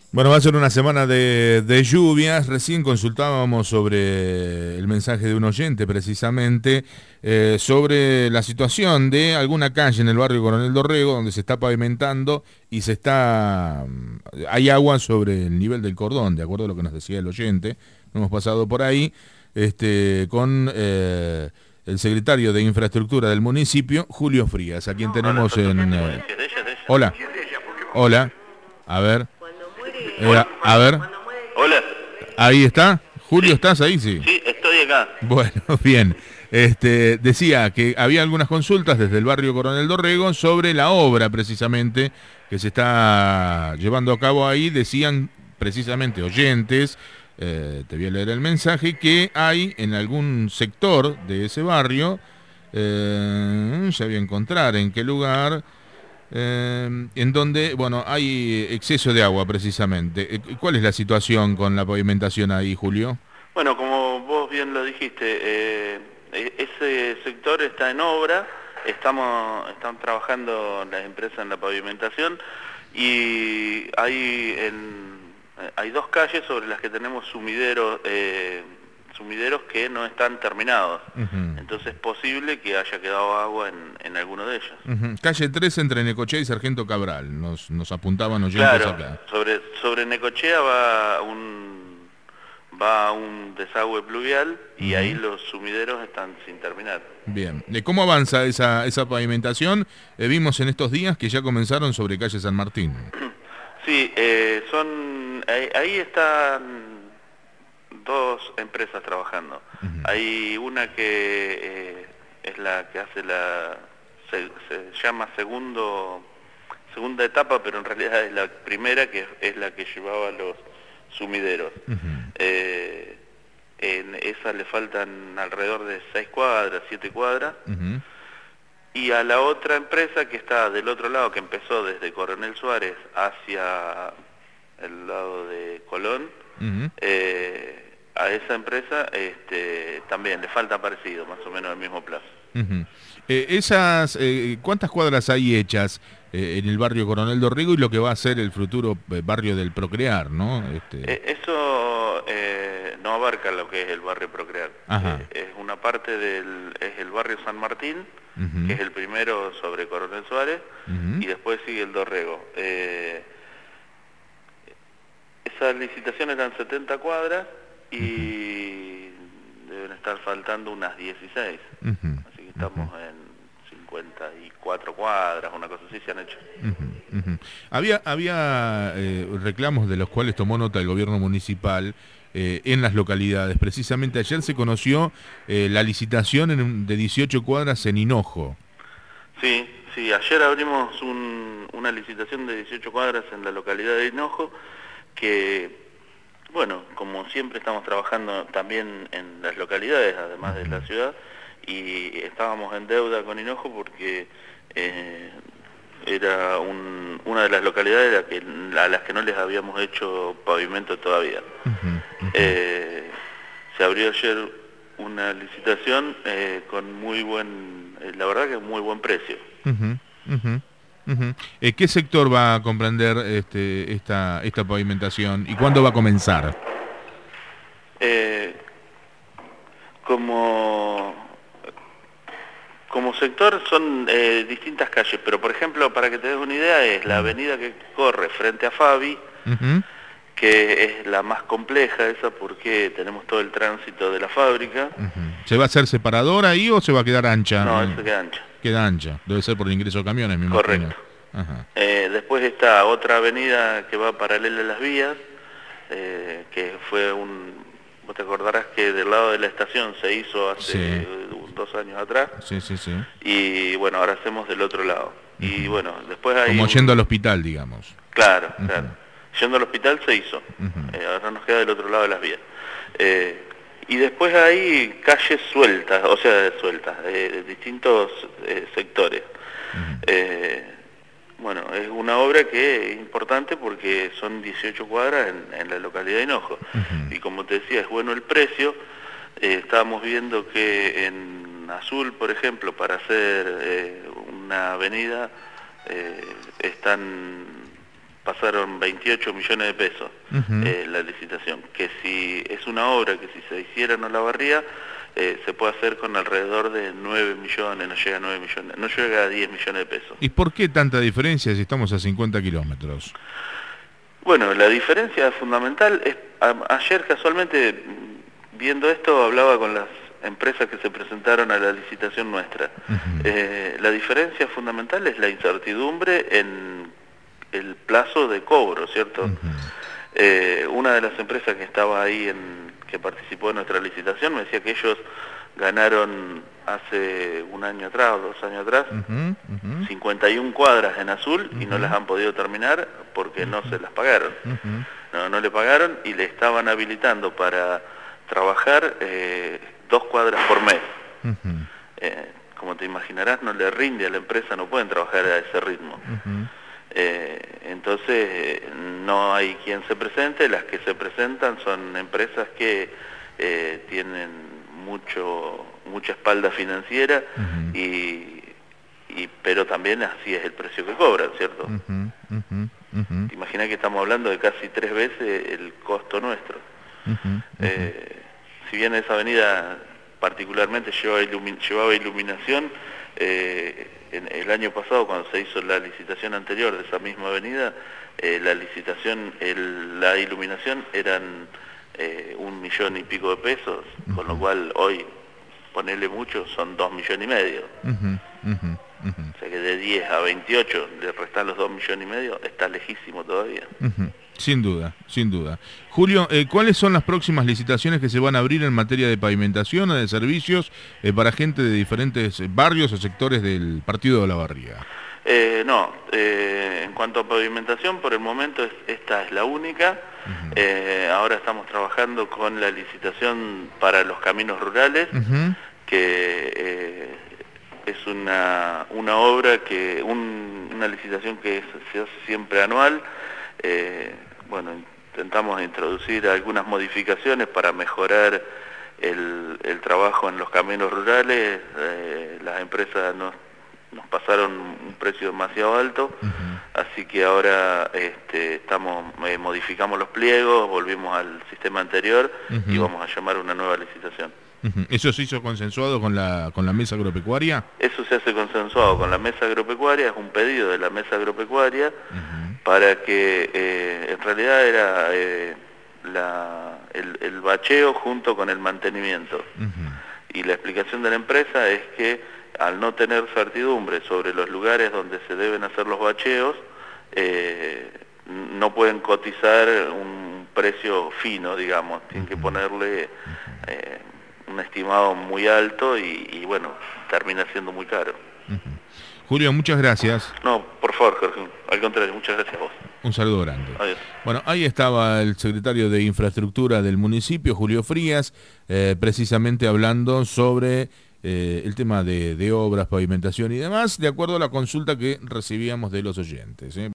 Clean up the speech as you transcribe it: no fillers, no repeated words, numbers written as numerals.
Bueno, va a ser una semana de lluvias. Recién consultábamos sobre el mensaje de un oyente, precisamente, sobre la situación de alguna calle en el barrio Coronel Dorrego, donde se está pavimentando y hay agua sobre el nivel del cordón, de acuerdo a lo que nos decía el oyente. Hemos pasado por ahí con el secretario de Infraestructura del municipio, Julio Frías, a quien tenemos en... Hola, hola, a ver. A ver, Hola, ahí está. Julio, sí, ¿estás ahí? Sí. sí, estoy acá. Bueno, bien. Decía que había algunas consultas desde el barrio Coronel Dorrego sobre la obra precisamente que se está llevando a cabo ahí. Decían precisamente oyentes, te voy a leer el mensaje, que hay en algún sector de ese barrio, ya voy a encontrar en qué lugar, en donde, bueno, hay exceso de agua precisamente. ¿Cuál es la situación con la pavimentación ahí, Julio? Bueno, como vos bien lo dijiste, ese sector está en obra, están trabajando las empresas en la pavimentación y hay dos calles sobre las que tenemos sumideros que no están terminados. Ujú. Entonces es posible que haya quedado agua en alguno de ellos. Ujú. Calle 3 entre Necochea y Sargento Cabral, nos apuntaban oyentes Claro, acá. sobre Necochea va un desagüe pluvial y ahí Ujú. los sumideros están sin terminar. Bien. ¿Cómo avanza esa pavimentación? Vimos en estos días que ya comenzaron sobre calle San Martín. Sí, ahí están dos empresas trabajando. Ujú. Hay una que es la que hace se llama segunda etapa, pero en realidad es la primera, que es la que llevaba los sumideros. Ujú. Eh, en esa le faltan alrededor de 6 cuadras, 7 cuadras. Ujú. Y a la otra empresa que está del otro lado, que empezó desde Coronel Suárez hacia el lado de Colón, Ujú. a esa empresa también le falta parecido, más o menos el mismo plazo. Ujú. ¿Cuántas cuadras hay hechas en el barrio Coronel Dorrego y lo que va a ser el futuro barrio del Procrear, ¿no? Eso no abarca lo que es el barrio Procrear. Ajá. Es una parte es el barrio San Martín, que Ujú. es el primero sobre Coronel Suárez, Ujú. y después sigue el Dorrego. Esas licitaciones eran 70 cuadras Ujú. y deben estar faltando unas 16. Ujú. Así que Ujú. estamos en 54 cuadras, una cosa así se han hecho. Ujú. Ujú. Había reclamos de los cuales tomó nota el gobierno municipal en las localidades. Precisamente ayer se conoció la licitación de 18 cuadras en Hinojo. Sí, sí, ayer abrimos una licitación de 18 cuadras en la localidad de Hinojo, que, bueno, como siempre estamos trabajando también en las localidades, además de la Ujú. ciudad, y estábamos en deuda con Hinojo porque era una de las localidades a las que no les habíamos hecho pavimento todavía. Ujú. Ujú. Eh, Se abrió ayer una licitación con la verdad que muy buen precio. Ujú. Ujú. Ujú. ¿Qué sector va a comprender esta pavimentación y cuándo va a comenzar? Eh, como, como sector son distintas calles, pero por ejemplo, para que te des una idea, es la Mm. avenida que corre frente a Fabi, Ujú. que es la más compleja esa porque tenemos todo el tránsito de la fábrica. Ujú. ¿Se va a hacer separador ahí o se va a quedar ancha? No, eso queda ancha. Queda ancha. Debe ser por el ingreso de camiones, me imagino. Correcto. Ajá. Después está otra avenida que va paralela a las vías, que fue vos te acordarás que del lado de la estación se hizo hace Sí, 2 años atrás, sí, sí, sí. y bueno, ahora hacemos del otro lado. Y Ujú. bueno, después hay Como yendo al hospital, digamos. claro, claro. Ujú. Yendo al hospital se hizo, Ujú. ahora nos queda del otro lado de las vías. Eh, y después hay calles sueltas, o sea, sueltas, de distintos sectores. Ujú. Eh, bueno, es una obra que es importante porque son 18 cuadras en la localidad de Hinojo. Ujú. Y como te decía, es bueno el precio. Estábamos viendo que en Azul, por ejemplo, para hacer una avenida, están pasaron 28 millones de pesos la licitación, que si es una obra que si se hiciera en Olavarría, se puede hacer con alrededor de 9 millones, no llega a 9 millones, no llega a 10 millones de pesos. ¿Y por qué tanta diferencia si estamos a 50 kilómetros? Bueno, la diferencia fundamental es, ayer casualmente viendo esto hablaba con las empresas que se presentaron a la licitación nuestra. La diferencia fundamental es la incertidumbre en el plazo de cobro, ¿cierto? Una de las empresas que estaba ahí, que participó en nuestra licitación, me decía que ellos ganaron hace un año atrás o 2 años atrás 51 cuadras en azul y no las han podido terminar porque no se las pagaron. No le pagaron y le estaban habilitando para trabajar 2 cuadras por mes. Como te imaginarás, no le rinde a la empresa, no pueden trabajar a ese ritmo. Entonces no hay quien se presente. Las que se presentan son empresas que tienen mucha espalda financiera, pero también así es el precio que cobran, ¿cierto? Imagina que estamos hablando de casi 3 veces el costo nuestro. Si bien esa avenida particularmente llevaba iluminación, el año pasado cuando se hizo la licitación anterior de esa misma avenida, la iluminación eran 1 millón y pico de pesos, con lo cual hoy, ponerle mucho, son 2 millones y medio. O sea que de 10 a 28 le restan los 2 millones y medio, está lejísimo todavía. Sin duda, sin duda. Julio, ¿cuáles son las próximas licitaciones que se van a abrir en materia de pavimentación o de servicios para gente de diferentes barrios o sectores del partido de Olavarría? En cuanto a pavimentación, por el momento esta es la única. Ahora estamos trabajando con la licitación para los caminos rurales, que es una obra, una licitación que se hace siempre anual. Bueno, intentamos introducir algunas modificaciones para mejorar el trabajo en los caminos rurales. Las empresas nos pasaron un precio demasiado alto, así que ahora modificamos los pliegos, volvimos al sistema anterior y vamos a llamar una nueva licitación. ¿Eso se hizo consensuado con la mesa agropecuaria? Eso se hace consensuado con la mesa agropecuaria, es un pedido de la mesa agropecuaria para que en realidad era el bacheo junto con el mantenimiento. Y la explicación de la empresa es que al no tener certidumbre sobre los lugares donde se deben hacer los bacheos, no pueden cotizar un precio fino, digamos, tienen que ponerle un estimado muy alto y bueno, termina siendo muy caro. Julio, muchas gracias. No, por favor, Jorge, al contrario, muchas gracias a vos. Un saludo grande. Adiós. Bueno, ahí estaba el secretario de Infraestructura del municipio, Julio Frías, precisamente hablando sobre el tema de obras, pavimentación y demás, de acuerdo a la consulta que recibíamos de los oyentes.